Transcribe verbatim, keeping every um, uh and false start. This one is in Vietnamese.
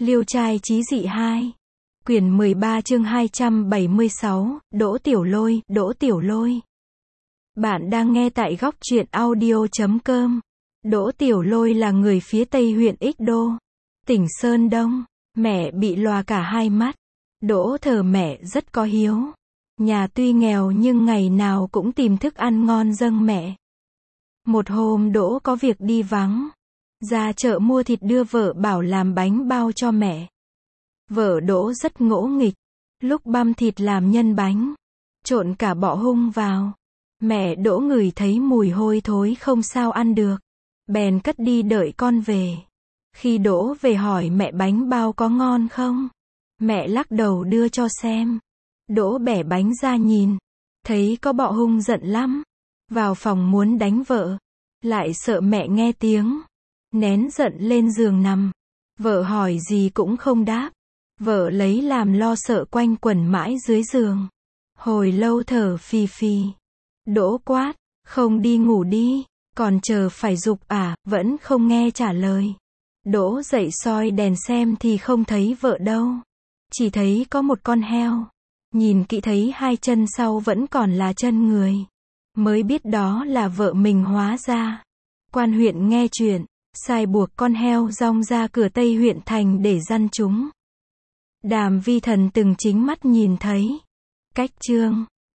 Liêu trai chí dị hai. Quyển mười ba chương hai trăm bảy mươi sáu, Đỗ Tiểu Lôi, Đỗ Tiểu Lôi. Bạn đang nghe tại góc truyện audio chấm com. Đỗ Tiểu Lôi là người phía tây huyện Ích Đô, tỉnh Sơn Đông. Mẹ bị lòa cả hai mắt. Đỗ thờ mẹ rất có hiếu. Nhà tuy nghèo nhưng ngày nào cũng tìm thức ăn ngon dâng mẹ. Một hôm Đỗ có việc đi vắng, ra chợ mua thịt đưa vợ bảo làm bánh bao cho mẹ. Vợ Đỗ rất ngỗ nghịch, lúc băm thịt làm nhân bánh, trộn cả bọ hung vào. Mẹ Đỗ ngửi thấy mùi hôi thối không sao ăn được, bèn cất đi đợi con về. Khi Đỗ về hỏi mẹ bánh bao có ngon không, mẹ lắc đầu đưa cho xem. Đỗ bẻ bánh ra nhìn, thấy có bọ hung giận lắm, vào phòng muốn đánh vợ, lại sợ mẹ nghe tiếng, nén giận lên giường nằm. Vợ hỏi gì cũng không đáp, vợ lấy làm lo sợ quanh quẩn mãi dưới giường. Hồi lâu thở phì phì. Đỗ quát, không đi ngủ đi, còn chờ phải giục à, vẫn không nghe trả lời. Đỗ dậy soi đèn xem thì không thấy vợ đâu, chỉ thấy có một con heo. Nhìn kỹ thấy hai chân sau vẫn còn là chân người, mới biết đó là vợ mình hóa ra. Quan huyện nghe chuyện, sai buộc con heo rong ra cửa Tây huyện thành để dăn chúng. Đàm Vi Thần từng chính mắt nhìn thấy. Cách chương